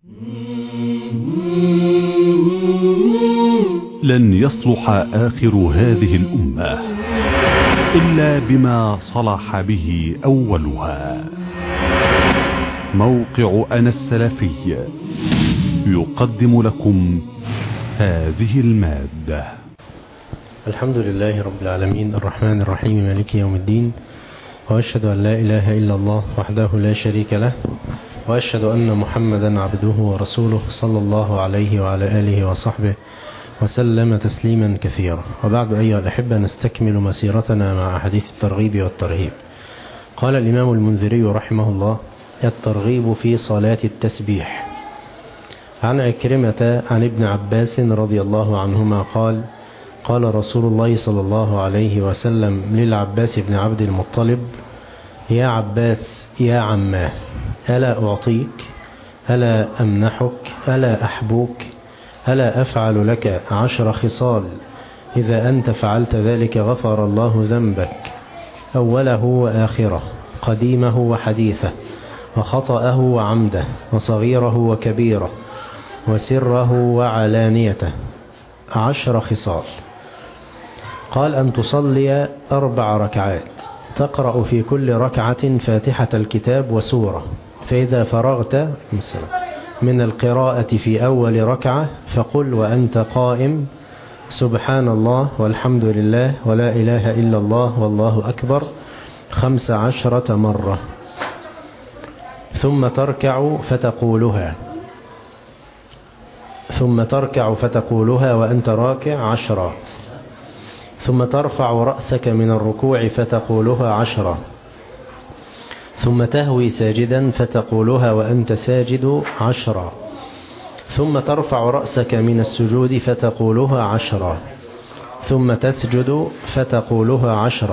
لن يصلح آخر هذه الأمة إلا بما صلح به أولها. موقع أنا السلفي يقدم لكم هذه المادة. الحمد لله رب العالمين الرحمن الرحيم مالك يوم الدين، وأشهد أن لا إله إلا الله وحده لا شريك له، وأشهد أن محمدا عبده ورسوله صلى الله عليه وعلى آله وصحبه وسلم تسليما كثيرا. وبعد أيها الأحبة، نستكمل مسيرتنا مع حديث الترغيب والترهيب. قال الإمام المنذري رحمه الله: الترغيب في صلاة التسبيح. عن عكرمة عن ابن عباس رضي الله عنهما قال: قال رسول الله صلى الله عليه وسلم للعباس بن عبد المطلب: يا عباس يا عماه، ألا أعطيك؟ ألا أمنحك؟ ألا أحبوك؟ ألا أفعل لك 10 خصال إذا أنت فعلت ذلك غفر الله ذنبك أوله وآخره، قديمه وحديثه، وخطأه وعمده، وصغيره وكبيره، وسره وعلانيته. 10 خصال. قال: أن تصلي 4 ركعات، تقرأ في كل ركعة فاتحة الكتاب وسورة، فإذا فرغت من القراءة في أول ركعة فقل وأنت قائم: سبحان الله والحمد لله ولا إله إلا الله والله أكبر 15 مرة، ثم تركع فتقولها وأنت راكع 10، ثم ترفع رأسك من الركوع فتقولها 10، ثم تهوي ساجدا فتقولها وأنت ساجد 10، ثم ترفع رأسك من السجود فتقولها 10، ثم تسجد فتقولها 10،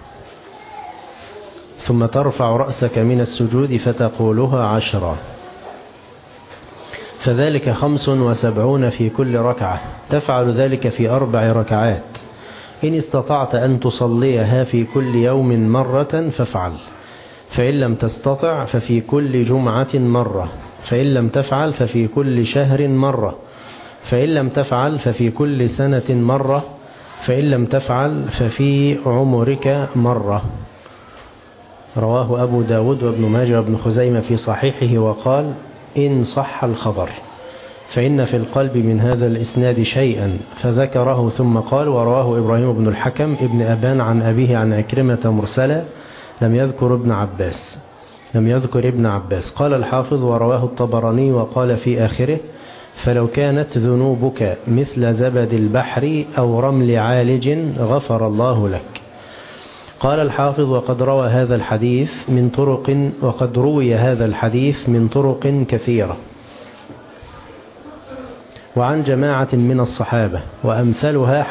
ثم ترفع رأسك من السجود فتقولها 10، فذلك 75 في كل ركعة. تفعل ذلك في 4 ركعات. إن استطعت أن تصليها في كل يوم مرة فافعل، فإن لم تستطع ففي كل جمعة مرة، فإن لم تفعل ففي كل شهر مرة، فإن لم تفعل ففي كل سنة مرة، فإن لم تفعل ففي عمرك مرة. رواه أبو داود وابن ماجه وابن خزيمة في صحيحه، وقال: إن صح الخبر، فإن في القلب من هذا الإسناد شيئا، فذكره ثم قال: ورواه إبراهيم بن الحكم ابن أبان عن أبيه عن عكرمة مرسلا، لم يذكر ابن عباس. قال الحافظ: ورواه الطبراني وقال في آخره: فلو كانت ذنوبك مثل زبد البحر أو رمل عالج غفر الله لك. قال الحافظ: وقد روي هذا الحديث من طرق كثيرة وعن جماعة من الصحابة، وأمثلها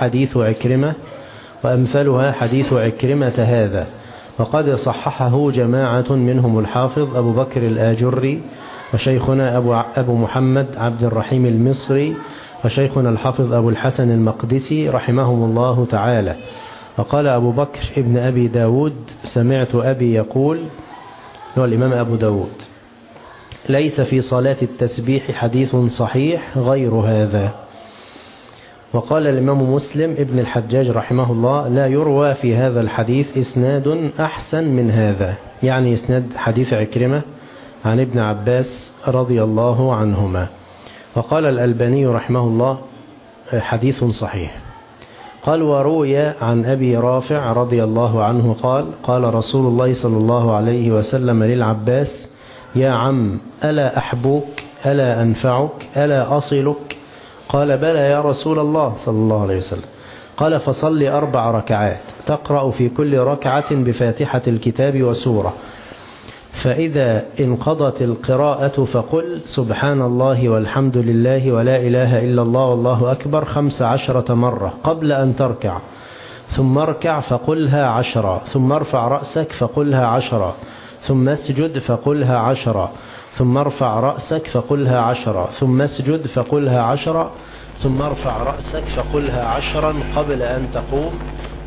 حديث عكرمة هذا، وقد صححه جماعة منهم الحافظ أبو بكر الآجري، وشيخنا أبو محمد عبد الرحيم المصري، وشيخنا الحافظ أبو الحسن المقدسي رحمهم الله تعالى. وقال أبو بكر ابن أبي داود: سمعت أبي يقول، هو الإمام أبو داود: ليس في صلاة التسبيح حديث صحيح غير هذا. وقال الإمام مسلم ابن الحجاج رحمه الله: لا يروى في هذا الحديث إسناد أحسن من هذا، يعني إسناد حديث عكرمة عن ابن عباس رضي الله عنهما. وقال الألباني رحمه الله: حديث صحيح. قال: وروي عن أبي رافع رضي الله عنه قال: قال رسول الله صلى الله عليه وسلم للعباس: يا عم، ألا أحبوك؟ ألا أنفعك؟ ألا أصلك؟ قال: بلى يا رسول الله صلى الله عليه وسلم. قال: فصل 4 ركعات، تقرأ في كل ركعة بفاتحة الكتاب وسورة، فإذا انقضت القراءة فقل سبحان الله والحمد لله ولا إله إلا الله والله أكبر 15 مرة قبل أن تركع، ثم اركع فقلها 10، ثم ارفع رأسك فقلها 10، ثم اسجد فقلها 10، ثم ارفع رأسك فقلها 10، ثم اسجد فقلها 10، ثم ارفع رأسك فقلها 10 قبل أن تقوم،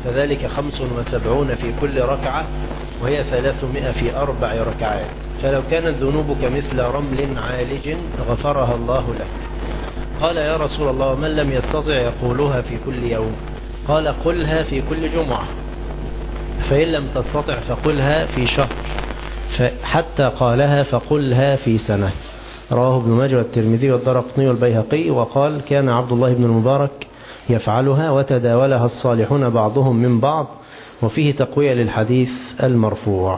فذلك 75 في كل ركعة، وهي 300 في 4 ركعات. فلو كانت ذنوبك مثل رمل عالج غفرها الله لك. قال يا رسول الله من لم يستطع يقولها في كل يوم؟ قال قلها في كل جمعة، فإن لم تستطع فقلها في شهر، حتى قالها فقلها في سنة. رواه ابن ماجه والترمذي والدارقطني والبيهقي. وقال كان عبد الله بن المبارك يفعلها وتداولها الصالحون بعضهم من بعض، وفيه تقوية للحديث المرفوع.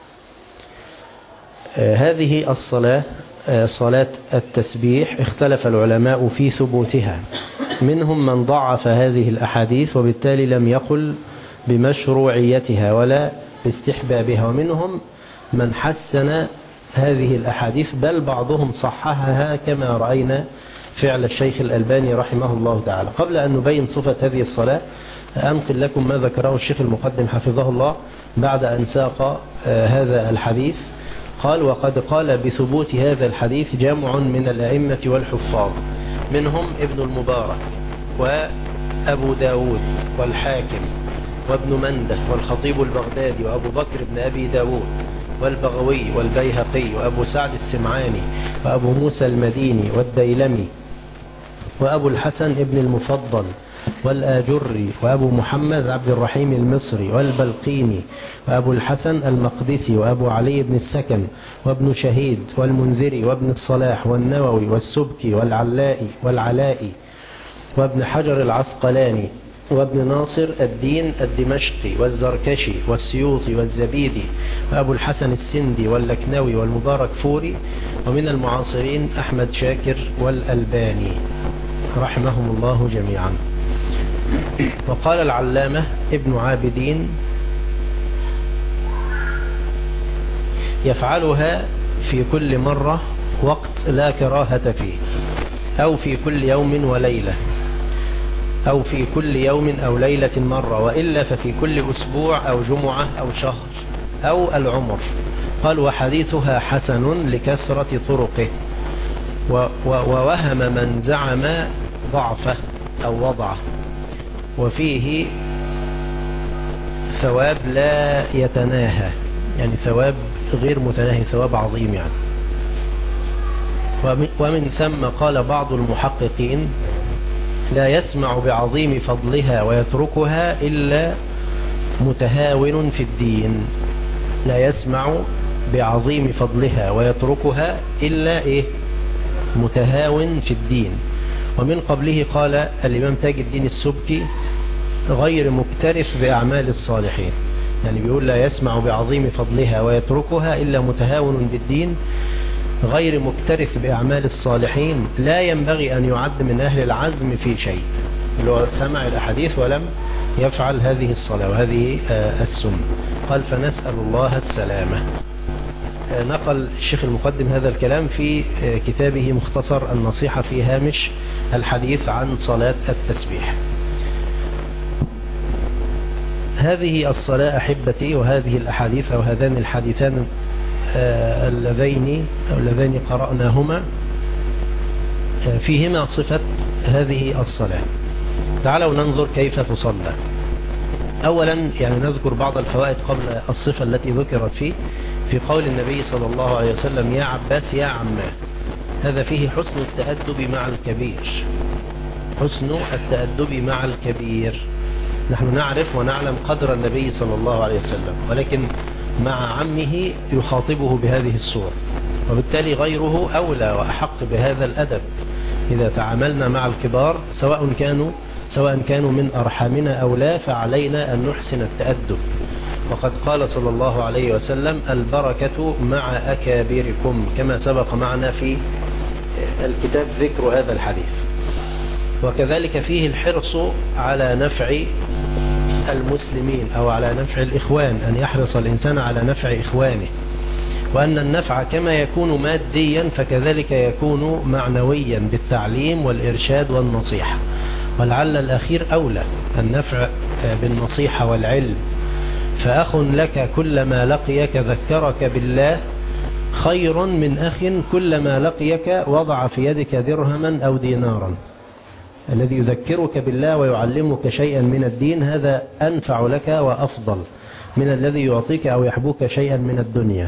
هذه الصلاة صلاة التسبيح اختلف العلماء في ثبوتها، منهم من ضعف هذه الأحاديث وبالتالي لم يقل بمشروعيتها ولا باستحبابها، ومنهم من حسن هذه الأحاديث، بل بعضهم صححها كما رأينا فعل الشيخ الألباني رحمه الله تعالى. قبل أن نبين صفة هذه الصلاة أنقل لكم ما ذكره الشيخ المقدم حفظه الله بعد أن ساق هذا الحديث. قال وقد قال بثبوت هذا الحديث جمع من الأئمة والحفاظ، منهم ابن المبارك وأبو داود والحاكم وابن منده والخطيب البغدادي وأبو بكر بن أبي داود والبغوي والبيهقي وأبو سعد السمعاني وأبو موسى المديني والديلمي وأبو الحسن ابن المفضل والآجري وأبو محمد عبد الرحيم المصري والبلقيني وأبو الحسن المقدسي وأبو علي بن السكن وابن شهيد والمنذري وابن الصلاح والنووي والسبكي والعلائي وابن حجر العسقلاني وابن ناصر الدين الدمشقي والزركشي والسيوطي والزبيدي وأبو الحسن السندي واللكنوي والمبارك فوري، ومن المعاصرين أحمد شاكر والألباني رحمهم الله جميعا. وقال العلامة ابن عابدين يفعلها في كل مرة وقت لا كراهة فيه، أو في كل يوم وليلة، أو في كل يوم أو ليلة مرة، وإلا ففي كل أسبوع أو جمعة أو شهر أو العمر. قال وحديثها حسن لكثرة طرقه، ووهم من زعم ضعفه أو وضعه، وفيه ثواب لا يتناهى، يعني ثواب غير متناهي، ثواب عظيم يعني. ومن ثم قال بعض المحققين لا يسمع بعظيم فضلها ويتركها إلا متهاون في الدين. لا يسمع بعظيم فضلها ويتركها إلا متهاون في الدين. ومن قبله قال الإمام تاج الدين السبكي غير مكترث بأعمال الصالحين، يعني بيقول لا يسمع بعظيم فضلها ويتركها إلا متهاون بالدين غير مكترث بأعمال الصالحين، لا ينبغي أن يعد من أهل العزم في شيء، اللي هو سمع الأحاديث ولم يفعل هذه الصلاة وهذه السنة. قال فنسأل الله السلامة. نقل الشيخ المقدم هذا الكلام في كتابه مختصر النصيحة في هامش الحديث عن صلاة التسبيح. هذه الصلاة أحبتي وهذه الأحاديث أو هذان الحديثان اللذين قرأناهما فيهما صفة هذه الصلاة. تعالوا ننظر كيف تصلى. أولا يعني نذكر بعض الفوائد قبل الصفة التي ذكرت فيه، في قول النبي صلى الله عليه وسلم يا عباس يا عماه، هذا فيه حسن التأدب مع الكبير، حسن التأدب مع الكبير. نحن نعرف ونعلم قدر النبي صلى الله عليه وسلم، ولكن مع عمه يخاطبه بهذه الصورة، وبالتالي غيره أولى وأحق بهذا الأدب. إذا تعاملنا مع الكبار سواء كانوا من أرحامنا أو لا، فعلينا أن نحسن التأدب. وقد قال صلى الله عليه وسلم البركة مع أكابركم، كما سبق معنا في الكتاب ذكر هذا الحديث. وكذلك فيه الحرص على نفع المسلمين أو على نفع الإخوان، أن يحرص الإنسان على نفع إخوانه، وأن النفع كما يكون ماديا فكذلك يكون معنويا بالتعليم والإرشاد والنصيحة، ولعل الأخير أولى، النفع بالنصيحة والعلم. فأخ لك كلما لقيك ذكرك بالله خير من أخ كلما لقيك وضع في يدك درهما أو دينارا. الذي يذكرك بالله ويعلمك شيئا من الدين، هذا أنفع لك وأفضل من الذي يعطيك أو يحبوك شيئا من الدنيا.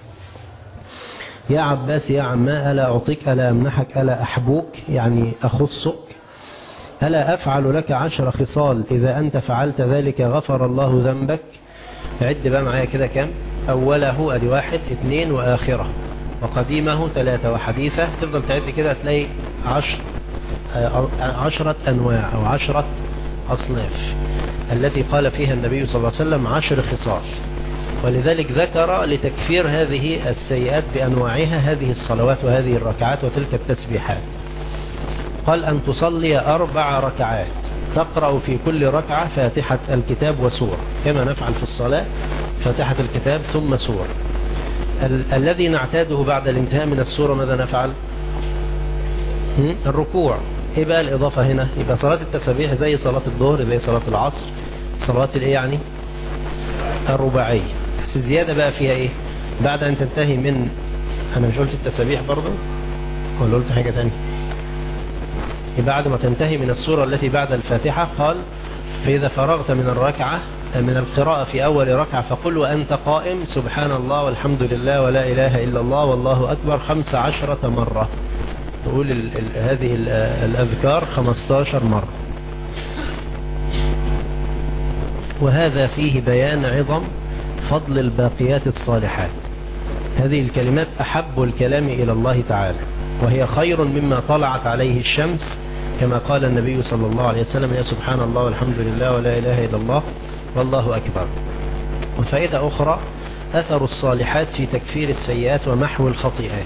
يا عباس يا عماه ألا أعطيك ألا أمنحك ألا أحبوك، يعني أخصك، ألا أفعل لك 10 خصال إذا أنت فعلت ذلك غفر الله ذنبك. عد بقى معايا كده كام؟ أوله أدي 1 2 وآخرة وقديمه 3 وحديثه، تفضل تعد كده هتلاقي 10 أنواع أو 10 أصناف التي قال فيها النبي صلى الله عليه وسلم 10 خصال. ولذلك ذكر لتكفير هذه السيئات بأنواعها هذه الصلوات وهذه الركعات وتلك التسبيحات. قال أن تصلي 4 ركعات تقرأ في كل ركعة فاتحة الكتاب وسورة، كما نفعل في الصلاة، فاتحة الكتاب ثم سورة. الذي نعتاده بعد الانتهاء من السورة ماذا نفعل؟ الركوع. ايه بقى الإضافة هنا؟ يبقى صلاة التسبيح زي صلاة الظهر زي صلاة العصر، صلاة الايه يعني الرباعية. بس الزيادة بقى فيها ايه؟ بعد ان تنتهي من، انا مش قلت التسبيح برضو ولا قلت حاجة تانية؟ بعد ما تنتهي من السورة التي بعد الفاتحة قال فإذا فرغت من الركعة من القراءة في أول ركعة فقل وأنت قائم سبحان الله والحمد لله ولا إله إلا الله والله أكبر 15 مرة. تقول هذه الأذكار 15 مرة. وهذا فيه بيان عظم فضل الباقيات الصالحات. هذه الكلمات أحب الكلام إلى الله تعالى، وهي خير مما طلعت عليه الشمس، كما قال النبي صلى الله عليه وسلم يا سبحان الله والحمد لله ولا إله إلا الله والله أكبر. وفائدة أخرى أثر الصالحات في تكفير السيئات ومحو الخطيئات.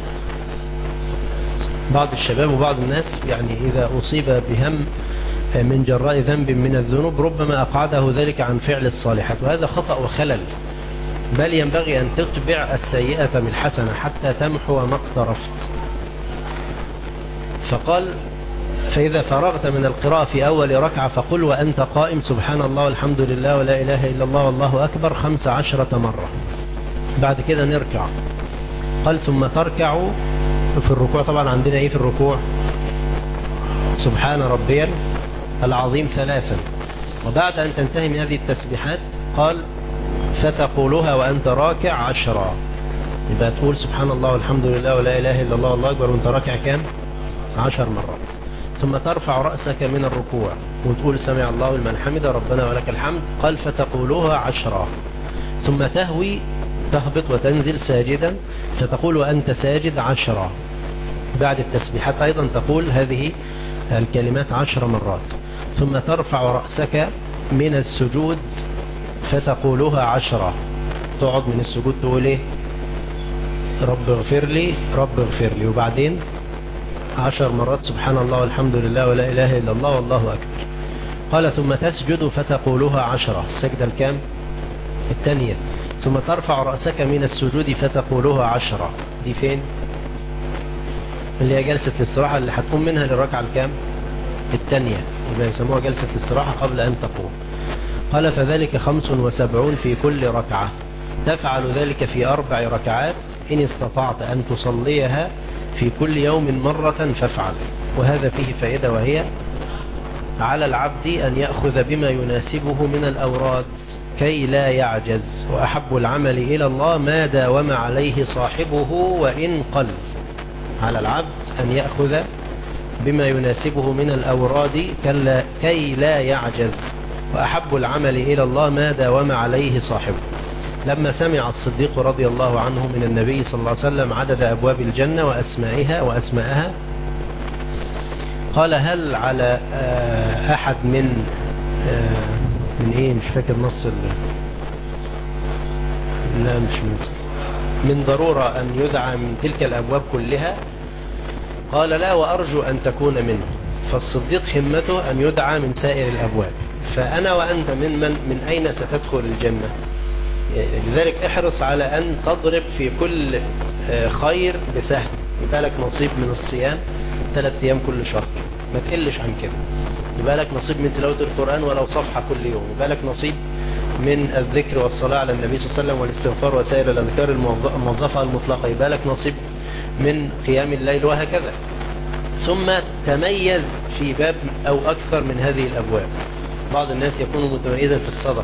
بعض الشباب وبعض الناس يعني إذا أصيب بهم من جراء ذنب من الذنوب ربما أقعده ذلك عن فعل الصالحات، وهذا خطأ وخلل، بل ينبغي أن تتبع السيئة بالحسنة حتى تمحو ما اقترفت. فقال فإذا فرغت من القراءة في أول ركعة فقل وأنت قائم سبحان الله والحمد لله ولا إله إلا الله والله أكبر 15 مرة. بعد كده نركع. قال ثم تركع. في الركوع طبعا عندنا إيه في الركوع؟ سبحان ربي العظيم 3. وبعد أن تنتهي من هذه التسبيحات قال فتقولها وأنت راكع 10. يبقى تقول سبحان الله والحمد لله ولا إله إلا الله والله أكبر وأنت راكع كام؟ 10 مرات. ثم ترفع رأسك من الركوع وتقول سمع الله لمن حمده ربنا ولك الحمد. قال فتقولها 10. ثم تهوي تهبط وتنزل ساجدا فتقول وأنت ساجد 10. بعد التسبيحات أيضا تقول هذه الكلمات 10 مرات. ثم ترفع رأسك من السجود فتقولها 10. تقعد من السجود تقول ايه؟ رب اغفر لي رب اغفر لي. وبعدين 10 مرات سبحان الله والحمد لله ولا إله إلا الله والله أكبر. قال ثم تسجد فتقولها 10. السجدة الكام؟ الثانية. ثم ترفع رأسك من السجود فتقولها 10. دي فين؟ اللي هي جلسة الاستراحة اللي هتقوم منها للركعة الكام؟ الثانية. يبقى يسموها جلسة الاستراحة قبل أن تقوم. قال فذلك 75 في كل ركعة. تفعل ذلك في 4 ركعات إن استطعت أن تصليها في كل يوم مرة فافعل. وهذا فيه فائدة، وهي على العبد أن يأخذ بما يناسبه من الأوراد كي لا يعجز. وأحب العمل إلى الله ما داوم عليه صاحبه وإن قل. على العبد أن يأخذ بما يناسبه من الأوراد كي لا يعجز. وأحب العمل إلى الله ما داوم عليه صاحبه. لما سمع الصديق رضي الله عنه من النبي صلى الله عليه وسلم عدد أبواب الجنة وأسمائها قال هل على أحد من إيه مش فاكر نص لا مش من ضرورة أن يدعى من تلك الأبواب كلها؟ قال لا وأرجو أن تكون منه. فالصديق همته أن يدعى من سائر الأبواب. فأنا وأنت من أين ستدخل الجنة؟ لذلك احرص على أن تضرب في كل خير بسهل. يبقى لك نصيب من الصيام 3 أيام كل شهر، ما تقلش عن كده. يبقى لك نصيب من تلاوة القرآن ولو صفحة كل يوم. يبقى لك نصيب من الذكر والصلاة على النبي صلى الله عليه وسلم والاستغفار وسائر الأذكار الموظفة المطلقة. يبقى لك نصيب من قيام الليل وهكذا. ثم تميز في باب أو أكثر من هذه الأبواب. بعض الناس يكون متميزا في الصدقة،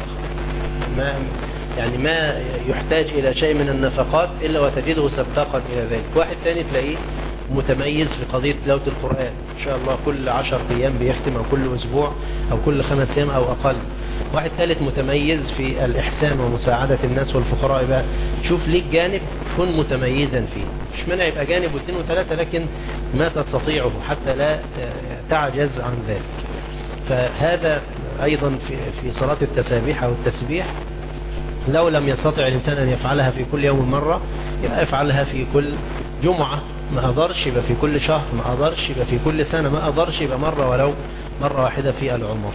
ما يحتاج إلى شيء من النفقات إلا وتجده سباقا إلى ذلك. واحد تاني تلاقيه متميز في قضية تلاوة القرآن، إن شاء الله كل 10 أيام بيختم، أو كل أسبوع، أو كل 5 أيام أو أقل. واحد ثالث متميز في الإحسان ومساعدة الناس والفقراء. بقى شوف ليك جانب كن متميزا فيه، مش منع يبقى جانب واثنين وثلاثة، لكن ما تستطيعه حتى لا تعجز عن ذلك. فهذا أيضا في صلاة التسابيح أو التسبيح، لو لم يستطع الإنسان أن يفعلها في كل يوم مرة، يبقى يفعلها في كل جمعة. ما قدرش يبقى في كل شهر، ما قدرش يبقى في كل سنة، ما قدرش يبقى مرة، ولو مرة واحدة في العمر.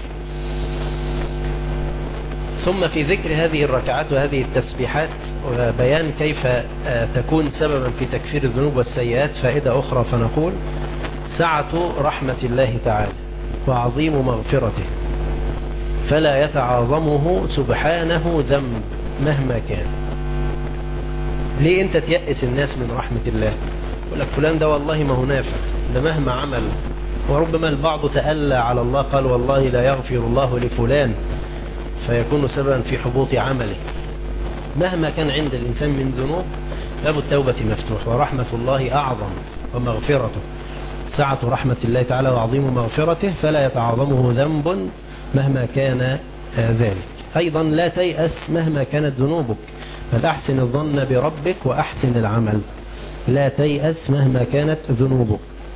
ثم في ذكر هذه الركعات وهذه التسبيحات وبيان كيف تكون سببا في تكفير الذنوب والسيئات، فائدة أخرى، فنقول: سعة رحمة الله تعالى وعظيم مغفرته، فلا يتعاظمه سبحانه ذنب مهما كان. ليه أنت تيأس الناس من رحمة الله؟ يقول لك فلان ده والله ما هو نافع، ده مهما عمل. وربما البعض تألى على الله، قال والله لا يغفر الله لفلان، فيكون سببا في حبوط عمله. مهما كان عند الإنسان من ذنوب، باب التوبة مفتوح، ورحمة الله أعظم ومغفرته. سعة رحمة الله تعالى وعظيم مغفرته، فلا يتعاظمه ذنب مهما كان ذلك. أيضا لا تيأس مهما كانت ذنوبك، بل أحسن الظن بربك وأحسن العمل. لا تيأس مهما كانت ذنوبك،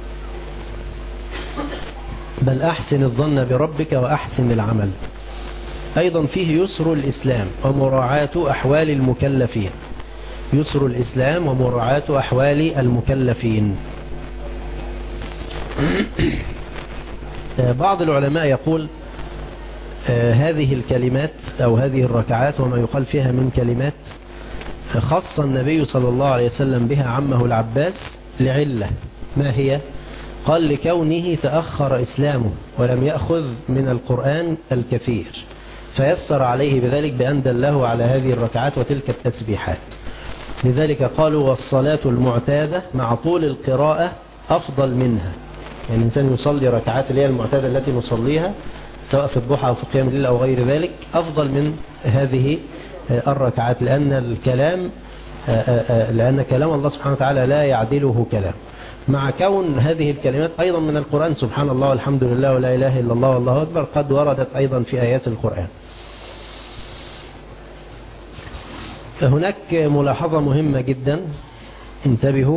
بل أحسن الظن بربك وأحسن العمل. أيضا فيه يسر الإسلام ومراعاة أحوال المكلفين. يسر الإسلام ومراعاة أحوال المكلفين. بعض العلماء يقول هذه الكلمات أو هذه الركعات وما يقال فيها من كلمات خص النبي صلى الله عليه وسلم بها عمه العباس لعلة. ما هي؟ قال: لكونه تأخر إسلامه ولم يأخذ من القرآن الكثير، فيسر عليه بذلك بأن دله على هذه الركعات وتلك التسبيحات. لذلك قالوا: والصلاة المعتادة مع طول القراءة أفضل منها. يعني الإنسان يصلي ركعات اللي هي المعتادة التي نصليها سواء في الضحى أو في قيام الليل أو غير ذلك، أفضل من هذه الركعات، لأن كلام الله سبحانه وتعالى لا يعدله كلام، مع كون هذه الكلمات أيضا من القرآن. سبحان الله والحمد لله ولا إله إلا الله والله أكبر قد وردت أيضا في آيات القرآن. هناك ملاحظة مهمة جدا، انتبهوا: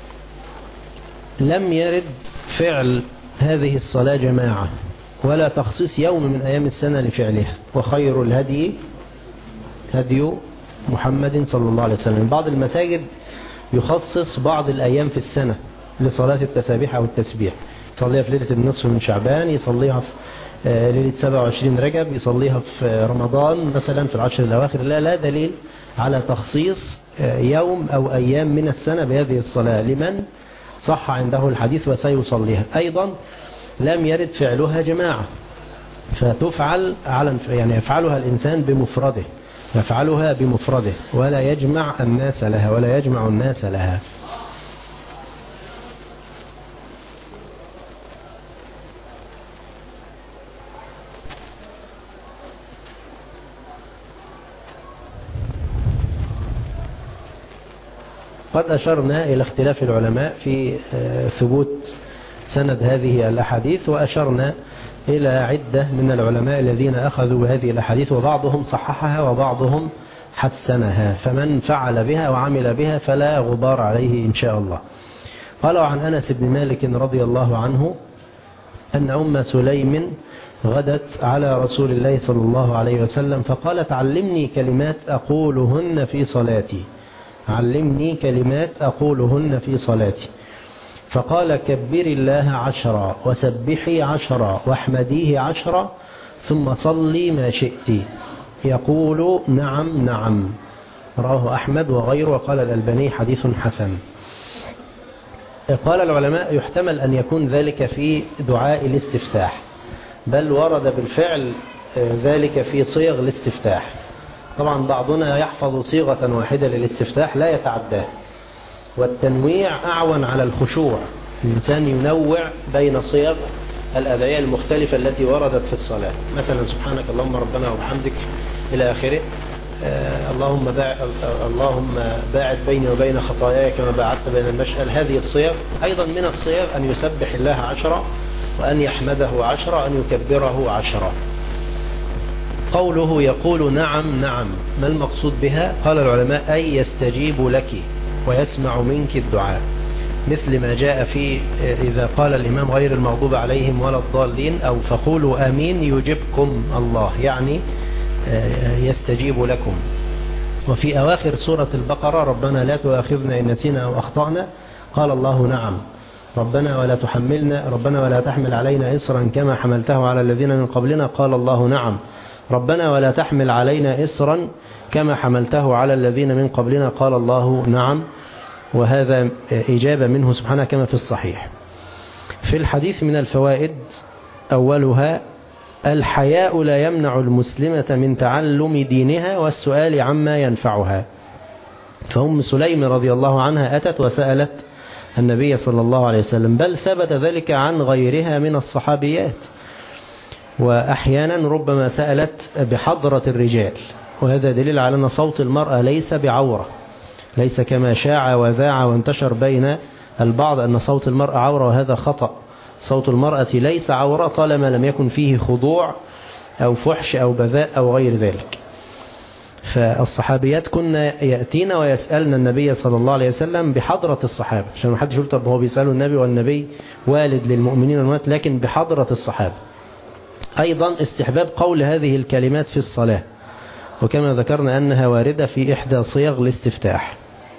لم يرد فعل هذه الصلاة جماعة ولا تخصيص يوم من أيام السنة لفعلها، وخير الهدي هدي محمد صلى الله عليه وسلم. بعض المساجد يخصص بعض الأيام في السنة لصلاة التسابيح أو التسبيح، يصليها في ليلة النصف من شعبان، يصليها في ليلة 27 رجب، يصليها في رمضان مثلا في العشر الأواخر. لا دليل على تخصيص يوم أو أيام من السنة بهذه الصلاة لمن صح عنده الحديث وسيصليها. أيضا لم يرد فعلها جماعة، فتفعل يعني يفعلها الإنسان بمفرده، يفعلها بمفرده ولا يجمع الناس لها ولا يجمع الناس لها. قد أشرنا إلى اختلاف العلماء في ثبوت سند هذه الأحاديث، وأشرنا إلى عدة من العلماء الذين أخذوا بهذه الأحاديث، وبعضهم صححها وبعضهم حسنها، فمن فعل بها وعمل بها فلا غبار عليه إن شاء الله. قالوا عن أنس بن مالك رضي الله عنه أن أم سليم غدت على رسول الله صلى الله عليه وسلم فقالت: علمني كلمات أقولهن في صلاتي، علمني كلمات أقولهن في صلاتي. فقال: كبري الله 10 وسبحي 10 واحمديه 10 ثم صلي ما شئت. يقول: نعم نعم. رواه أحمد وغيره، وقال الألباني: حديث حسن. قال العلماء: يحتمل أن يكون ذلك في دعاء الاستفتاح، بل ورد بالفعل ذلك في صيغ الاستفتاح. طبعا بعضنا يحفظ صيغة واحدة للاستفتاح لا يتعداه، والتنويع أعون على الخشوع، الإنسان ينوع بين صيغ الأدعية المختلفة التي وردت في الصلاة، مثلا سبحانك اللهم ربنا وبحمدك إلى آخره. اللهم باعد بيني وبين خطاياي كما باعدت بين المشأل. هذه الصيغ. أيضا من الصيغ أن يسبح الله 10، وأن يحمده 10، وأن يكبره 10. قوله يقول نعم نعم، ما المقصود بها؟ قال العلماء أي يستجيب لك ويسمع منك الدعاء، مثل ما جاء في إذا قال الإمام غير المغضوب عليهم ولا الضالين، أو فقولوا آمين يجبكم الله، يعني يستجيب لكم. وفي أواخر سورة البقرة ربنا لا تؤاخذنا إن نسينا أو أخطأنا، قال الله نعم. ربنا ولا تحمل علينا إصرا كما حملته على الذين من قبلنا، قال الله نعم. ربنا ولا تحمل علينا إصرا كما حملته على الذين من قبلنا، قال الله نعم. وهذا إجابة منه سبحانه كما في الصحيح. في الحديث من الفوائد أولها الحياء لا يمنع المسلمة من تعلم دينها والسؤال عما ينفعها. فأم سليم رضي الله عنها أتت وسألت النبي صلى الله عليه وسلم، بل ثبت ذلك عن غيرها من الصحابيات، وأحيانا ربما سألت بحضرة الرجال، وهذا دليل على أن صوت المرأة ليس بعورة، ليس كما شاع وذاع وانتشر بين البعض أن صوت المرأة عورة، وهذا خطأ. صوت المرأة ليس عورة طالما لم يكن فيه خضوع أو فحش أو بذاء أو غير ذلك. فالصحابيات كنا يأتين ويسألن النبي صلى الله عليه وسلم بحضرة الصحابة، عشان ما حدش يقول طب هو بيسأله النبي والنبي والد للمؤمنين والمؤمنات، لكن بحضرة الصحابة. أيضا استحباب قول هذه الكلمات في الصلاة، وكما ذكرنا أنها واردة في إحدى صيغ الاستفتاح.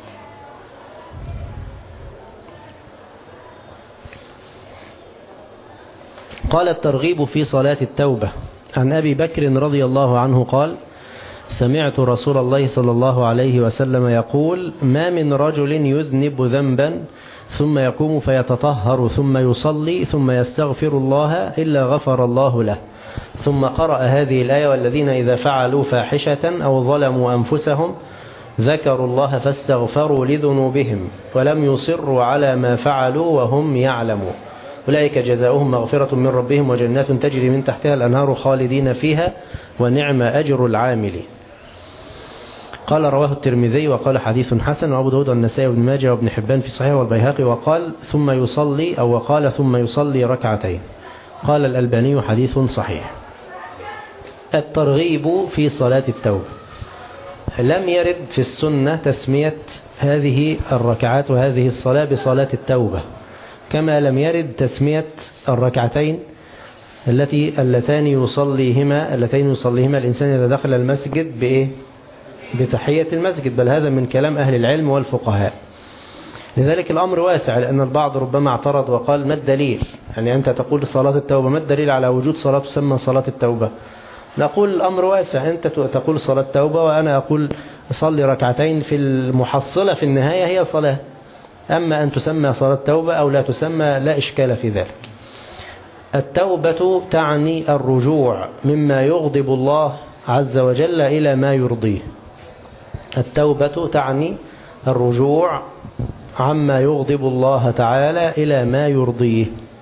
قال الترغيب في صلاة التوبة. عن أبي بكر رضي الله عنه قال سمعت رسول الله صلى الله عليه وسلم يقول ما من رجل يذنب ذنبا ثم يقوم فيتطهر ثم يصلي ثم يستغفر الله إلا غفر الله له. ثم قرأ هذه الآية والذين إذا فعلوا فاحشة أو ظلموا أنفسهم ذكروا الله فاستغفروا لذنوبهم ولم يصروا على ما فعلوا وهم يعلمون أولئك جزاؤهم مغفرة من ربهم وجنات تجري من تحتها الأنهار خالدين فيها ونعم أجر العاملين. قال رواه الترمذي وقال حديث حسن، وأبو داود والنسائي وابن ماجه وابن حبان في صحيح والبيهقي، وقال ثم يصلي أو وقال ثم يصلي ركعتين. قال الألباني حديث صحيح. الترغيب في صلاة التوبة. لم يرد في السنة تسمية هذه الركعات وهذه الصلاة بصلاة التوبة، كما لم يرد تسمية الركعتين اللتين يصليهما الإنسان إذا دخل المسجد بإيه؟ بتحية المسجد، بل هذا من كلام أهل العلم والفقهاء. لذلك الأمر واسع، لأن البعض ربما اعترض وقال ما الدليل؟ يعني أنت تقول صلاة التوبة، ما الدليل على وجود صلاة تسمى صلاة التوبة؟ نقول الأمر واسع، أنت تقول صلاة التوبة وأنا أقول صلي ركعتين، في المحصلة في النهاية هي صلاة. أما أن تسمى صلاة التوبة أو لا تسمى لا إشكال في ذلك. التوبة تعني الرجوع مما يغضب الله عز وجل إلى ما يرضيه. التوبة تعني الرجوع عما يغضب الله تعالى إلى ما يرضيه.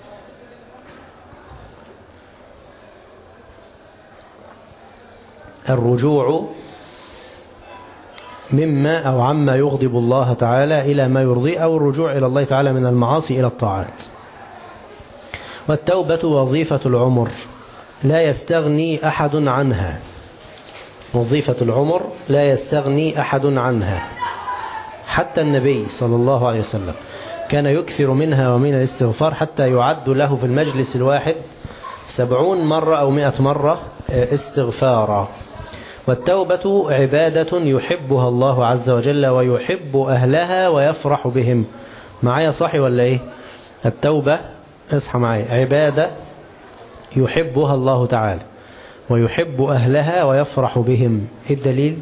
الرجوع مما أو عما يغضب الله تعالى إلى ما يرضيه، أو الرجوع إلى الله تعالى من المعاصي إلى الطاعات. والتوبة وظيفة العمر لا يستغني أحد عنها. وظيفة العمر لا يستغني أحد عنها، حتى النبي صلى الله عليه وسلم كان يكثر منها ومن الاستغفار حتى يعد له في المجلس الواحد 70 مرة أو 100 مرة استغفارا. والتوبة عبادة يحبها الله عز وجل ويحب أهلها ويفرح بهم. معايا صحي ولا إيه؟ التوبة اصحى معايا، عبادة يحبها الله تعالى ويحب أهلها ويفرح بهم. إيه الدليل؟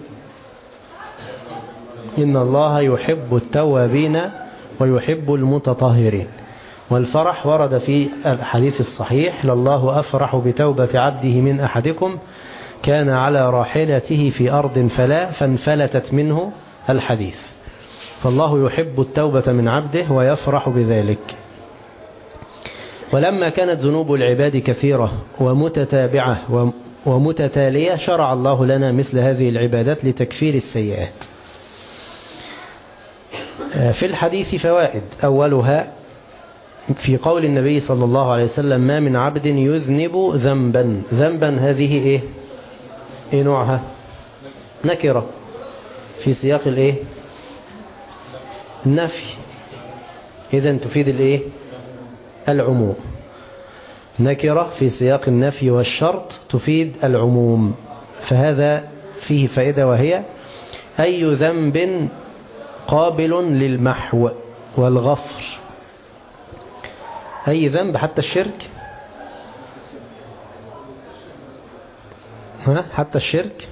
إن الله يحب التوابين ويحب المتطهرين. والفرح ورد في الحديث الصحيح لله أفرح بتوبة عبده من أحدكم كان على راحلته في أرض فانفلتت منه الحديث. فالله يحب التوبة من عبده ويفرح بذلك. ولما كانت ذنوب العباد كثيرة ومتتابعة ومتتالية شرع الله لنا مثل هذه العبادات لتكفير السيئات. في الحديث فوائد، أولها في قول النبي صلى الله عليه وسلم: ما من عبد يذنب ذنبا. ذنبا هذه إيه نوعها؟ نكرة في سياق الإيه؟ النفي، إذن تفيد العموم. نكرة في سياق النفي والشرط تفيد العموم، فهذا فيه فائدة، وهي أي ذنب قابل للمحو والغفر. أي ذنب، حتى الشرك، حتى الشرك،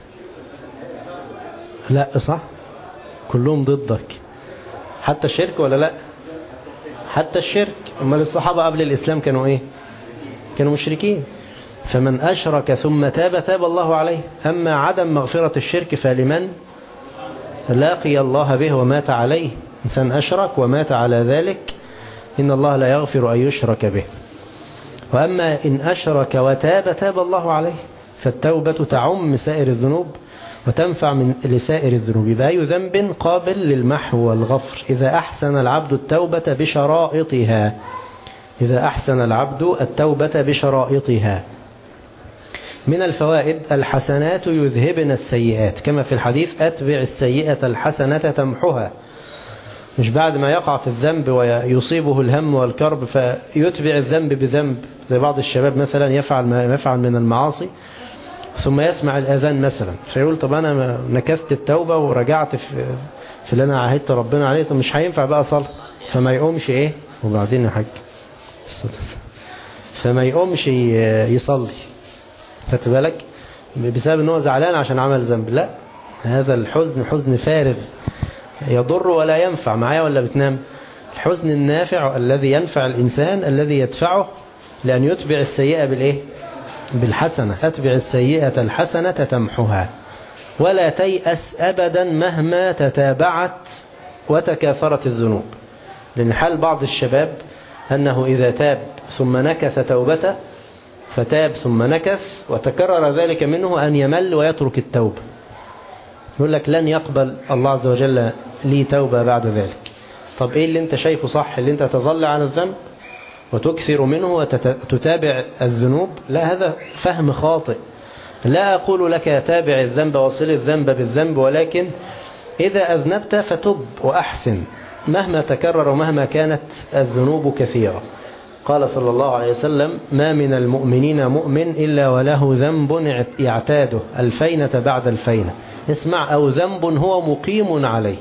لا صح، كلهم ضدك. حتى الشرك ولا لا؟ حتى الشرك. أما الصحابة قبل الإسلام كانوا إيه؟ كانوا مشركين. فمن أشرك ثم تاب الله عليه. أما عدم مغفرة الشرك فلمن لاقي الله به ومات عليه. إنسان أشرك ومات على ذلك إن الله لا يغفر أن يشرك به. وأما إن أشرك وتاب الله عليه، فالتوبة تعم سائر الذنوب وتنفع لسائر الذنوب. يبقى أي ذنب قابل للمحو والغفر إذا أحسن العبد التوبة بشرائطها. إذا أحسن العبد التوبة بشرائطها. من الفوائد: الحسنات يذهبن السيئات، كما في الحديث: أتبع السيئة الحسنة تمحها. مش بعد ما يقع في الذنب ويصيبه الهم والكرب فيتبع الذنب بذنب، زي بعض الشباب مثلا يفعل ما يفعل من المعاصي ثم يسمع الأذان مثلا فيقول: طب أنا نكثت التوبة ورجعت في اللي أنا عاهدت ربنا عليه، طب مش هينفع بقى صلاة، فما يقومش وبعدين يا حاج، فما يقومش يصلي، خدت بالك، بسبب ان هو زعلان عشان عمل ذنب. لا، هذا الحزن حزن فارغ يضر ولا ينفع. معايا ولا بتنام؟ الحزن النافع الذي ينفع الإنسان الذي يدفعه لأن يتبع السيئة بالحسنة. أتبع السيئة الحسنة تمحها. ولا تيأس أبدا مهما تتابعت وتكاثرت الذنوب. لأن حال بعض الشباب أنه إذا تاب ثم نكث توبته، فتاب ثم نكث وتكرر ذلك منه، أن يمل ويترك التوبة. يقول لك: لن يقبل الله عز وجل لي توبة بعد ذلك. طب إيه اللي أنت شايفه صح؟ اللي أنت تظل عن الذنب وتكثر منه وتتابع الذنوب؟ لا، هذا فهم خاطئ. لا أقول لك تابع الذنب وصل الذنب بالذنب، ولكن إذا أذنبت فتب وأحسن مهما تكرر ومهما كانت الذنوب كثيرة. قال صلى الله عليه وسلم: ما من المؤمنين مؤمن إلا وله ذنب يعتاده الفينة بعد الفينة. اسمع: أو ذنب هو مقيم عليه،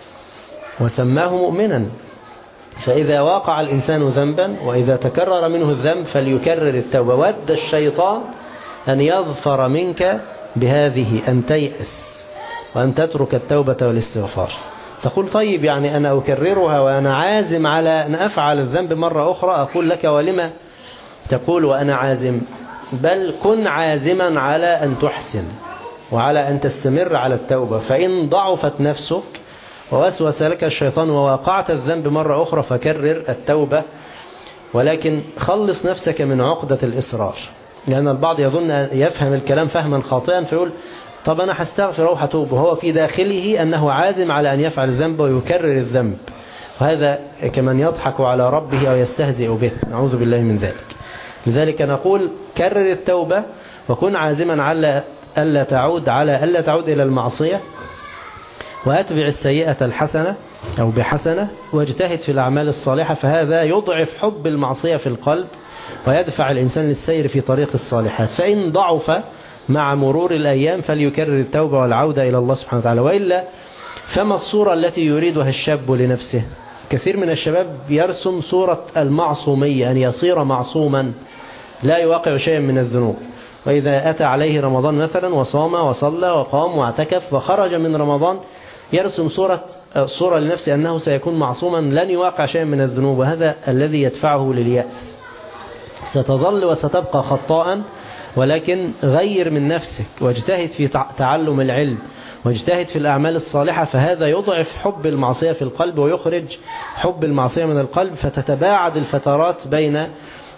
وسماه مؤمنا. فإذا واقع الإنسان ذنبا وإذا تكرر منه الذنب فليكرر التوبة. ود الشيطان أن يظفر منك بهذه، أن تيأس وأن تترك التوبة والاستغفار. تقول: طيب يعني أنا أكررها وأنا عازم على أن أفعل الذنب مرة أخرى. أقول لك: ولما تقول وأنا عازم؟ بل كن عازما على أن تحسن وعلى أن تستمر على التوبة. فإن ضعفت نفسك ووسوس لك الشيطان وواقعت الذنب مرة أخرى فكرر التوبة، ولكن خلص نفسك من عقدة الإصرار. لأن البعض يظن يفهم الكلام فهما خاطئا فيقول: طب أنا هستغفر أو هتوب، وهو في داخله أنه عازم على أن يفعل الذنب ويكرر الذنب. وهذا كمن يضحك على ربه أو يستهزئ به، نعوذ بالله من ذلك. لذلك نقول: كرر التوبة وكن عازما على ألا تعود إلى المعصية، وأتبع السيئة الحسنة أو بحسنة، واجتهد في الأعمال الصالحة، فهذا يضعف حب المعصية في القلب ويدفع الإنسان للسير في طريق الصالحات. فإن ضعف مع مرور الأيام فليكرر التوبة والعودة إلى الله سبحانه وتعالى. وإلا فما الصورة التي يريدها الشاب لنفسه؟ كثير من الشباب يرسم صورة المعصومية، أن يصير معصوما لا يواقع شيئا من الذنوب. وإذا أتى عليه رمضان مثلا وصام وصلى وقام واعتكف وخرج من رمضان يرسم صورة لنفسه أنه سيكون معصوما لن يواقع شيئا من الذنوب، وهذا الذي يدفعه لليأس. ستظل وستبقى خطاء، ولكن غير من نفسك واجتهد في تعلم العلم واجتهد في الأعمال الصالحة، فهذا يضعف حب المعصية في القلب ويخرج حب المعصية من القلب، فتتباعد الفترات بين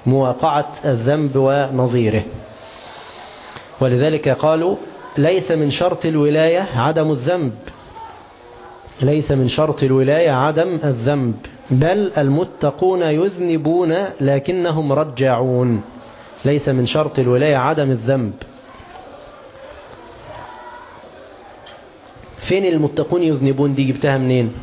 مواقعة الذنب ونظيره. ولذلك قالوا ليس من شرط الولاية عدم الذنب، ليس من شرط الولاية عدم الذنب، بل المتقون يذنبون لكنهم رجعون. ليس من شرط الولاية عدم الذنب. فين المتقون يذنبون دي جبتها منين؟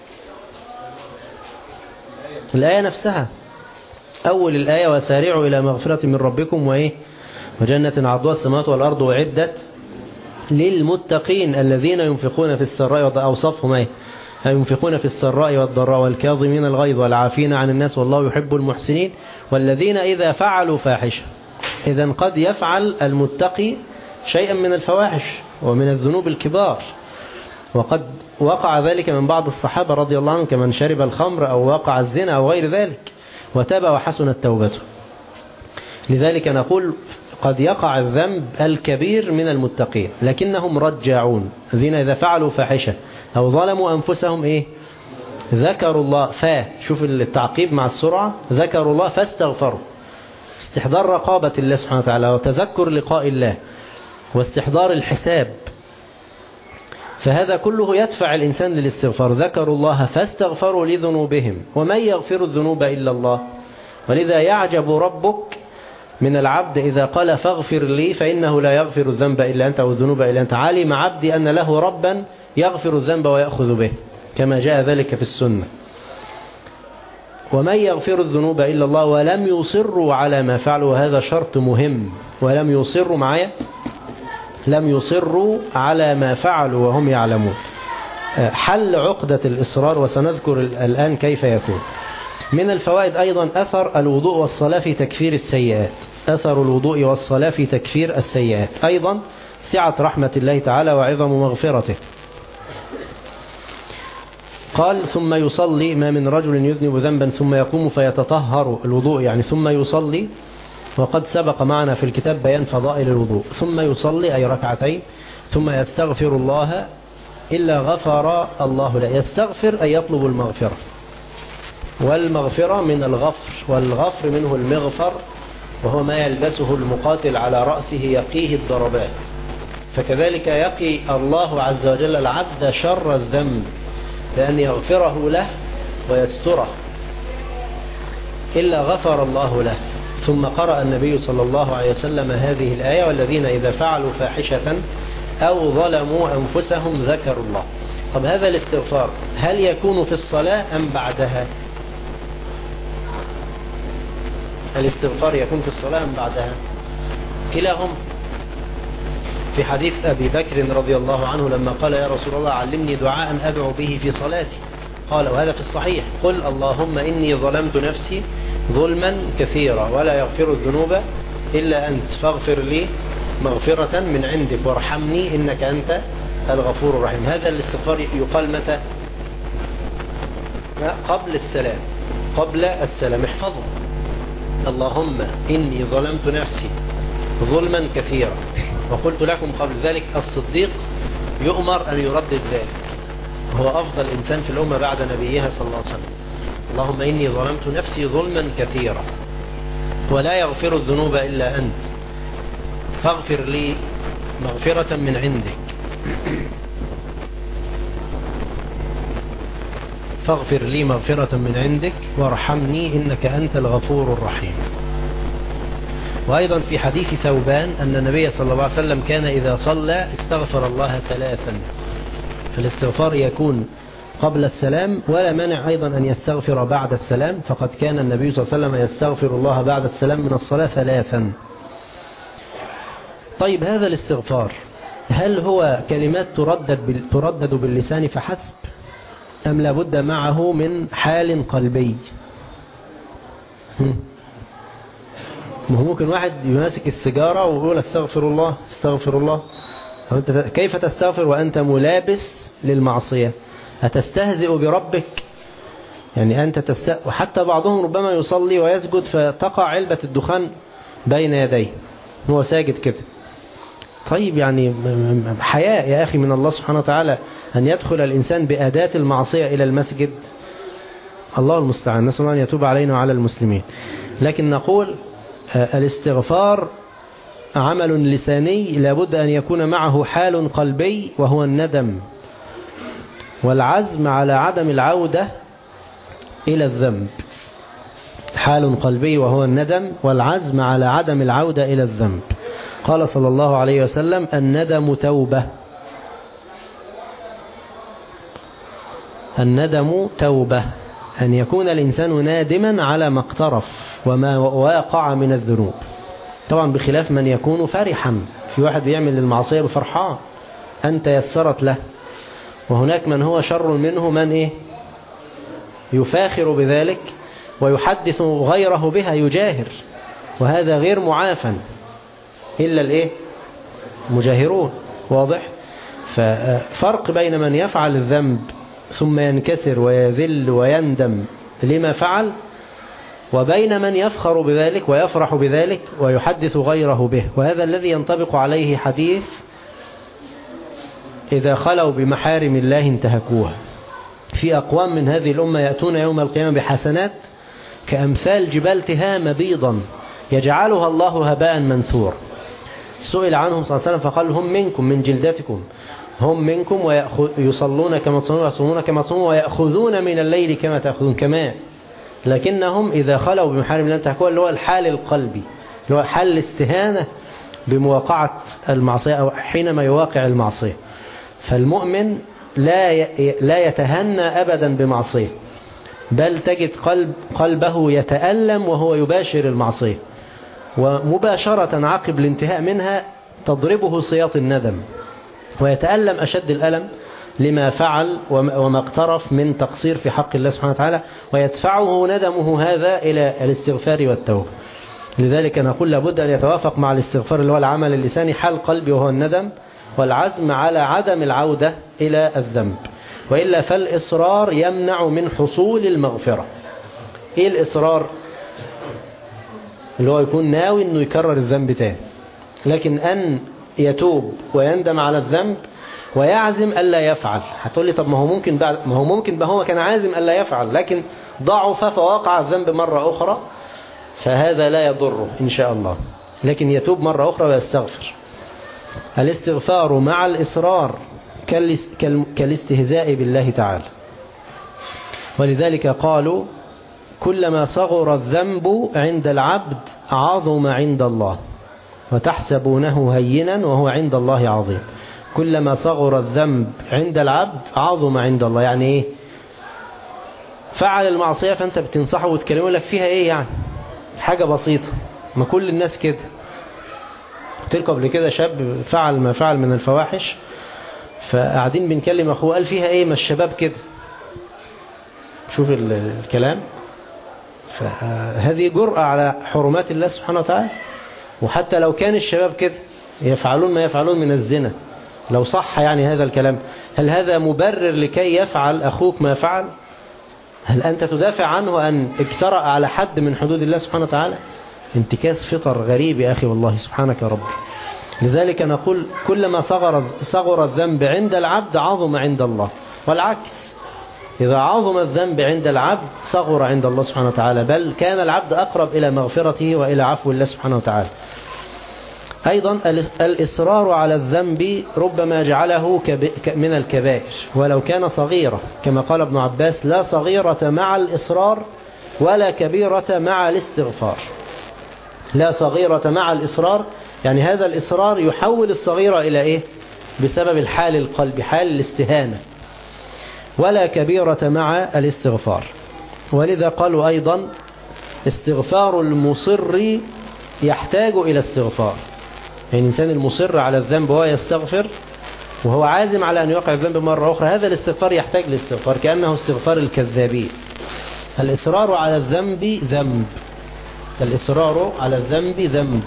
الآية نفسها، أول الآية وسارعوا إلى مغفرة من ربكم وإيه وجنة عرضها السماوات والأرض وعدت للمتقين الذين ينفقون في السراء، أوصافهم إيه؟ ينفقون في السراء والضراء والكاظمين الغيظ والعافين عن الناس والله يحب المحسنين والذين إذا فعلوا فاحشة. إذن قد يفعل المتقي شيئا من الفواحش ومن الذنوب الكبار، وقد وقع ذلك من بعض الصحابة رضي الله عنهم كمن شرب الخمر أو وقع الزنا أو غير ذلك وتاب وحسنت توبته. لذلك نقول قد يقع الذنب الكبير من المتقين لكنهم رجعون، الذين إذا فعلوا فاحشة أو ظلموا أنفسهم إيه؟ ذكروا الله، شوف التعقيب مع السرعة، ذكروا الله فاستغفروا، استحضار رقابة الله سبحانه وتعالى وتذكر لقاء الله واستحضار الحساب، فهذا كله يدفع الإنسان للاستغفار. ذكروا الله فاستغفروا لذنوبهم ومن يغفر الذنوب إلا الله. ولذا يعجب ربك من العبد إذا قال فاغفر لي فإنه لا يغفر الذنب إلا أنت أو الذنوب إلا أنت. علم عبدي أن له ربا يغفر الذنب ويأخذ به كما جاء ذلك في السنة. ومن يغفر الذنوب إلا الله ولم يصروا على ما فعلوا، وهذا شرط مهم، ولم يصروا معايا، لم يصروا على ما فعلوا وهم يعلمون. حل عقدة الإصرار وسنذكر الآن كيف يكون. من الفوائد أيضا أثر الوضوء والصلاة في تكفير السيئات، أثر الوضوء والصلاة في تكفير السيئات. أيضا سعة رحمة الله تعالى وعظم مغفرته. قال ثم يصلي، ما من رجل يذنب ذنبا ثم يقوم فيتطهر، الوضوء يعني ثم يصلي، وقد سبق معنا في الكتاب بيان فضائل الوضوء. ثم يصلي أي ركعتين ثم يستغفر الله إلا غفر الله له. يستغفر أي يطلب المغفرة، والمغفرة من الغفر، والغفر منه المغفر وهو ما يلبسه المقاتل على رأسه يقيه الضربات. فكذلك يقي الله عز وجل العبد شر الذنب لأن يغفره له ويستره، إلا غفر الله له. ثم قرأ النبي صلى الله عليه وسلم هذه الآية والذين إذا فعلوا فاحشة أو ظلموا أنفسهم ذكروا الله. طب هذا الاستغفار هل يكون في الصلاة أم بعدها؟ الاستغفار يكون في الصلاة أم بعدها؟ كلاهم. في حديث أبي بكر رضي الله عنه لما قال يا رسول الله علمني دعاء أدعو به في صلاتي، قال وهذا في الصحيح قل اللهم إني ظلمت نفسي ظلما كثيرا ولا يغفر الذنوب إلا أنت فاغفر لي مغفرة من عندك وارحمني إنك أنت الغفور الرحيم. هذا الاستغفار يقال متى؟ قبل السلام، قبل السلام. احفظوا اللهم إني ظلمت نفسي ظلما كثيرا. وقلت لكم قبل ذلك الصديق يؤمر أن يردد ذلك، هو أفضل إنسان في الأمة بعد نبيها صلى الله عليه وسلم. اللهم إني ظلمت نفسي ظلما كثيرا ولا يغفر الذنوب إلا أنت فاغفر لي مغفرة من عندك فاغفر لي مغفرة من عندك وارحمني إنك أنت الغفور الرحيم. وأيضا في حديث ثوبان أن النبي صلى الله عليه وسلم كان إذا صلى استغفر الله 3. فالاستغفار يكون قبل السلام، ولا مانع أيضا أن يستغفر بعد السلام، فقد كان النبي صلى الله عليه وسلم يستغفر الله بعد السلام من الصلاة 3. طيب هذا الاستغفار هل هو كلمات تردد باللسان فحسب أم لابد معه من حال قلبي؟ ممكن واحد يماسك السيجارة ويقول استغفر الله استغفر الله. كيف تستغفر وأنت ملابس للمعصية؟ أتستهزئ بربك؟ يعني أنت وحتى بعضهم ربما يصلي ويسجد فتقع علبة الدخان بين يديه هو ساجد كده. طيب يعني حياء يا أخي من الله سبحانه وتعالى أن يدخل الإنسان بأداة المعصية إلى المسجد. الله المستعان، نسأل الله أن يتوب علينا وعلى المسلمين. لكن نقول الاستغفار عمل لساني لابد أن يكون معه حال قلبي وهو الندم والعزم على عدم العودة إلى الذنب. حال قلبي وهو الندم والعزم على عدم العودة إلى الذنب. قال صلى الله عليه وسلم: الندم توبة. الندم توبة، أن يكون الإنسان نادما على ما اقترف وما واقع من الذنوب، طبعا بخلاف من يكون فرحا. في واحد بيعمل المعصية بفرحان أنت يسرت له، وهناك من هو شر منه من يفاخر بذلك ويحدث غيره بها، يجاهر، وهذا غير معافى إلا مجاهرون. واضح؟ ففرق بين من يفعل الذنب ثم ينكسر ويذل ويندم لما فعل، وبين من يفخر بذلك ويفرح بذلك ويحدث غيره به. وهذا الذي ينطبق عليه حديث: إذا خلوا بمحارم الله انتهكوها. في أقوام من هذه الأمة يأتون يوم القيامة بحسنات كأمثال جبال تهامة بيضا يجعلها الله هباء منثور. سئل عنهم صلى الله عليه وسلم فقال: هم منكم من جلدتكم، هم منكم ويصلون كما تصلون ويصومون كما تصومون ويأخذون من الليل كما تأخذون كمان، لكنهم إذا خلوا بمحارم الله انتهكوها، اللي هو الحال القلبي، اللي هو حال الاستهانة بمواقعة المعصية أو حينما يواقع المعصية. فالمؤمن لا يتهنى أبدا بمعصية، بل تجد قلبه يتألم وهو يباشر المعصية، ومباشرة عقب الانتهاء منها تضربه سياط الندم، ويتألم أشد الألم لما فعل وما اقترف من تقصير في حق الله سبحانه وتعالى، ويدفعه ندمه هذا إلى الاستغفار والتوبة. لذلك نقول لابد أن يتوافق مع الاستغفار اللي هو العمل اللساني حال قلبي وهو الندم، والعزم على عدم العودة إلى الذنب، وإلا فالإصرار يمنع من حصول المغفرة. إيه الإصرار؟ اللي هو يكون ناوي أنه يكرر الذنب تاني، لكن أن يتوب ويندم على الذنب ويعزم ألا يفعل. هتقول لي طب ما هو ممكن هو كان عازم ألا يفعل لكن ضعف فوقع الذنب مرة أخرى، فهذا لا يضره إن شاء الله، لكن يتوب مرة أخرى ويستغفر. الاستغفار مع الإصرار كالاستهزاء بالله تعالى، ولذلك قالوا: كلما صغر الذنب عند العبد عظم عند الله، وتحسبونه هينا وهو عند الله عظيم. كلما صغر الذنب عند العبد عظم عند الله. يعني ايه؟ فعل المعصية فانت بتنصحه وتكلمه لك فيها ايه؟ يعني حاجة بسيطة، ما كل الناس كده. قلت قبل كده شاب فعل ما فعل من الفواحش، فقاعدين بنكلم اخوه قال فيها ايه؟ ما الشباب كده. شوف الكلام. فهذه جرأة على حرمات الله سبحانه وتعالى. وحتى لو كان الشباب كده يفعلون ما يفعلون من الزنا، لو صح يعني هذا الكلام، هل هذا مبرر لكي يفعل أخوك ما فعل؟ هل أنت تدافع عنه أن اجترأ على حد من حدود الله سبحانه وتعالى؟ انتكاس فطر غريب يا أخي، والله سبحانك يا رب. لذلك نقول: كلما صغر الذنب عند العبد عظم عند الله، والعكس، إذا عظم الذنب عند العبد صغر عند الله سبحانه وتعالى، بل كان العبد أقرب إلى مغفرته وإلى عفو الله سبحانه وتعالى. أيضا الإصرار على الذنب ربما جعله من الكبائر ولو كان صغيرة، كما قال ابن عباس: لا صغيرة مع الإصرار ولا كبيرة مع الاستغفار. لا صغيرة مع الإصرار، يعني هذا الإصرار يحول الصغيرة إلى إيه؟ بسبب الحال القلب، حال الاستهانة. ولا كبيرة مع الاستغفار. ولذا قالوا أيضا: استغفار المصر يحتاج إلى استغفار. يعني الإنسان المصر على الذنب وهو يستغفر وهو عازم على أن يوقع الذنب مرة أخرى، هذا الاستغفار يحتاج لاستغفار، كأنه استغفار الكذابين. الإصرار على الذنب ذنب، الإصرار على الذنب ذنب،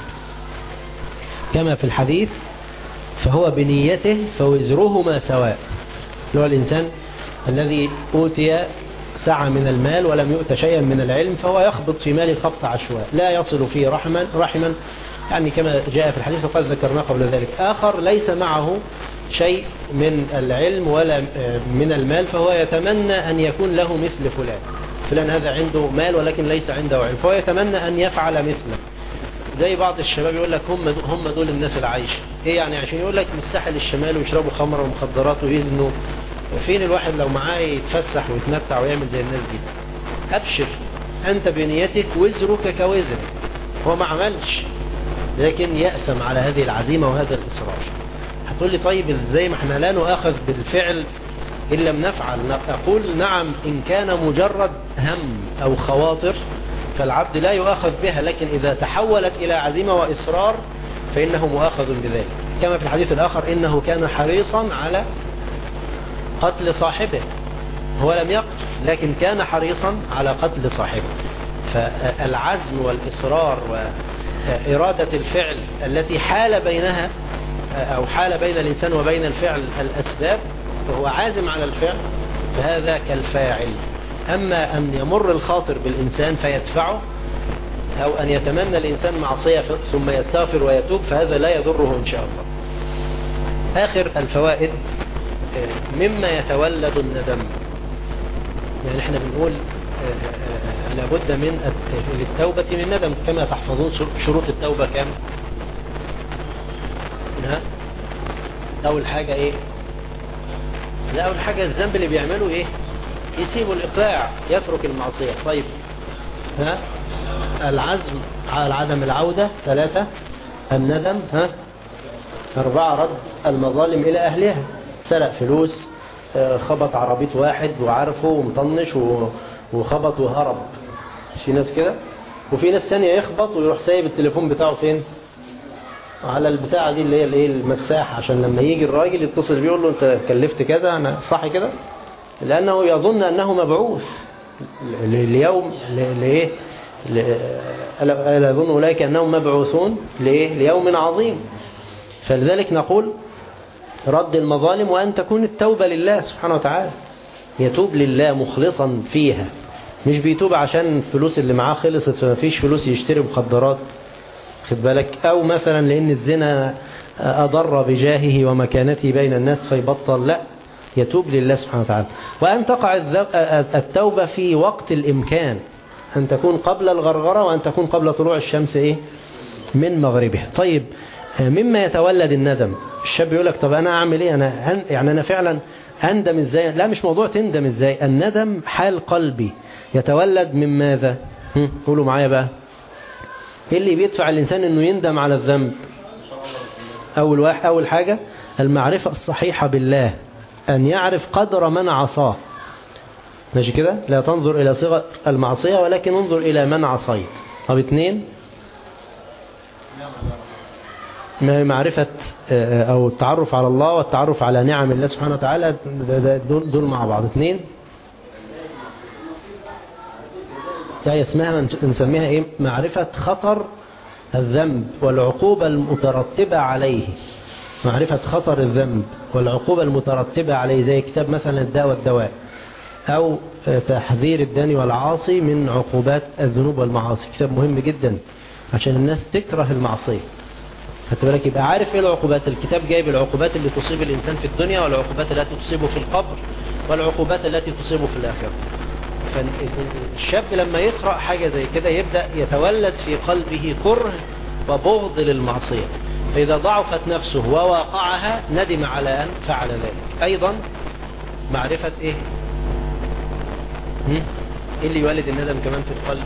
كما في الحديث: فهو بنيته فوزرهما سواء. هو الإنسان الذي أوتي سعة من المال ولم يؤت شيئا من العلم، فهو يخبط في مال خبط عشواء لا يصل فيه رحما، يعني كما جاء في الحديث وقد ذكرناه قبل ذلك. آخر ليس معه شيء من العلم ولا من المال، فهو يتمنى أن يكون له مثل فلان، فلان هذا عنده مال ولكن ليس عنده علم، فهو يتمنى أن يفعل مثله. زي بعض الشباب يقول لك هم دول الناس العايشة. ايه يعني عشان يقول لك من الساحل الشمال ويشربوا خمر ومخدرات ويزنوا؟ فين الواحد لو معاه يتفسح ويتمتع ويعمل زي الناس دي؟ أبشر، أنت بنيتك وزرك كوزر، هو ما عملش لكن يأثم على هذه العزيمة وهذا الإصرار. هتقول لي طيب ازاي ما احنا لا نؤاخذ بالفعل إن لم نفعل؟ أقول نعم، إن كان مجرد هم أو خواطر فالعبد لا يؤاخذ بها، لكن إذا تحولت إلى عزيمة وإصرار فإنه مؤاخذ بذلك. كما في الحديث الآخر إنه كان حريصا على قتل صاحبه، هو لم يقتل لكن كان حريصا على قتل صاحبه. فالعزم والإصرار وإرادة الفعل التي حال بينها أو حال بين الإنسان وبين الفعل الأسباب وهو عازم على الفعل، فهذا كالفاعل. أما أن يمر الخاطر بالإنسان فيدفعه، أو أن يتمنى الإنسان معصية ثم يستغفر ويتوب، فهذا لا يضره إن شاء الله. آخر الفوائد مما يتولد الندم. يعني احنا بنقول لابد من للتوبة من ندم. كما تحفظون شروط التوبة كم؟ أول حاجة إيه؟ لا، أول حاجة الذنب اللي بيعمله إيه؟ يسيبوا الإقلاع، يترك المعصية. طيب العزم على عدم العودة. 3 الندم. 4 رد المظالم إلى أهلها، سرق فلوس، خبط عربية واحد وعارفه ومطنش وخبط وهرب. في ناس كده، وفي ناس ثانية يخبط ويروح سايب التليفون بتاعه فين؟ على البتاعة دي اللي هي الايه المساح، عشان لما يجي الراجل يتصل بيه يقول له انت كلفت كذا، انا صح كده؟ لأنه يظن أنه مبعوث ليوم لإيه؟ ألا يظن أولئك أنهم مبعوثون لإيه؟ ليوم عظيم. فلذلك نقول رد المظالم، وأن تكون التوبة لله سبحانه وتعالى، يتوب لله مخلصا فيها، مش بيتوب عشان الفلوس اللي معاه خلصت فما فيش فلوس يشتري مخدرات، خد بالك، أو مثلا لأن الزنا أضر بجاهه ومكانته بين الناس فيبطل. لا، يتوب لله سبحانه وتعالى. وأن تقع التوبة في وقت الإمكان، أن تكون قبل الغرغرة وأن تكون قبل طلوع الشمس إيه؟ من مغربها. طيب مما يتولد الندم، الشاب يقول لك طب أنا أعمل إيه؟ أنا فعلا أندم إزاي؟ لا، مش موضوع تندم إزاي، الندم حال قلبي يتولد من ماذا؟ قولوا معايا بقى، إيه اللي بيدفع الإنسان أنه يندم على الذنب؟ أول حاجة المعرفة الصحيحة بالله، أن يعرف قدر من عصاه. ماشي كده؟ لا تنظر إلى صيغة المعصية ولكن انظر إلى من عصيت. طب 2 معرفة أو التعرف على الله والتعرف على نعم الله سبحانه وتعالى، دول مع بعض. 2 يعني اسمها نسميها إيه؟ معرفة خطر الذنب والعقوبة المترتبة عليه. معرفة خطر الذنب والعقوبة المترتبة عليه، زي كتاب مثلا الداء والدواء، أو تحذير الداني والعاصي من عقوبات الذنوب والمعاصي. كتاب مهم جدا عشان الناس تكره المعصية، خدت بالك، يبقى عارف ايه العقوبات. الكتاب جايب العقوبات اللي تصيب الإنسان في الدنيا، والعقوبات التي تصيبه في القبر، والعقوبات التي تصيبه في الآخرة. فالشاب لما يقرأ حاجة زي كده يبدأ يتولد في قلبه كره وبغض للمعصية، فإذا ضعفت نفسه وواقعها ندم على أن فعل ذلك. أيضا معرفة إيه اللي يولد الندم كمان في القلب؟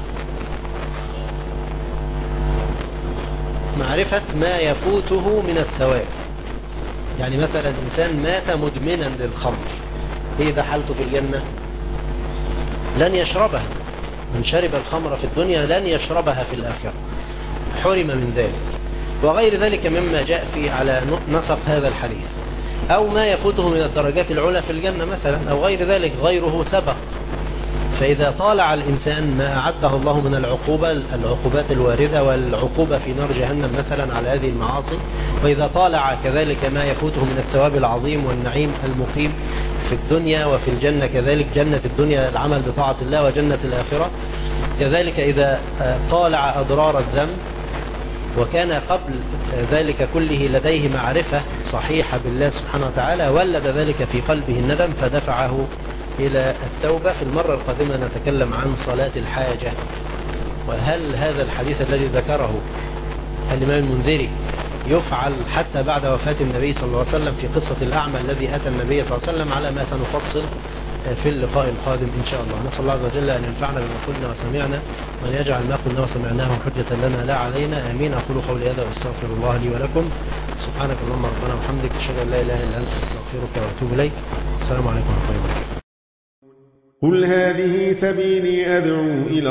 معرفة ما يفوته من الثواب. يعني مثلا إنسان مات مدمنا للخمر، إيه ده حالته في الجنة؟ لن يشربها. من شرب الخمر في الدنيا لن يشربها في الآخرة، حرم من ذلك. وغير ذلك مما جاء في على نسق هذا الحديث. أو ما يفوته من الدرجات العلى في الجنة مثلا، أو غير ذلك غيره سبق. فإذا طالع الإنسان ما أعده الله من العقوبات الواردة والعقوبة في نار جهنم مثلا على هذه المعاصي، وإذا طالع كذلك ما يفوته من الثواب العظيم والنعيم المقيم في الدنيا وفي الجنة كذلك، جنة الدنيا العمل بطاعة الله وجنة الآخرة كذلك، إذا طالع أضرار الذنب وكان قبل ذلك كله لديه معرفة صحيحة بالله سبحانه وتعالى، ولد ذلك في قلبه الندم فدفعه إلى التوبة. في المرة القادمة نتكلم عن صلاة الحاجة، وهل هذا الحديث الذي ذكره الإمام المنذري يفعل حتى بعد وفاة النبي صلى الله عليه وسلم في قصة الأعمى الذي أتى النبي صلى الله عليه وسلم، على ما سنفصل في اللقاء القادم إن شاء الله. نسأل الله عز وجل أن ينفعنا بما قلنا وسمعنا، وأن يجعل ما قلنا وسمعناه حجة لنا لا علينا. آمين. أقول قولي هذا وأستغفر الله لي ولكم. سبحانك اللهم ربنا وبحمدك، أشهد أن لا إله إلا أنت، أستغفرك وأتوب إليك. السلام عليكم ورحمة الله وبركاته. قل هذه سبيلي أدعو إلى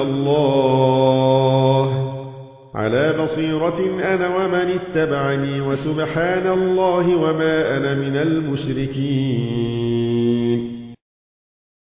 الله على بصيرة أنا ومن اتبعني، وسبحان الله وما أنا من المشركين.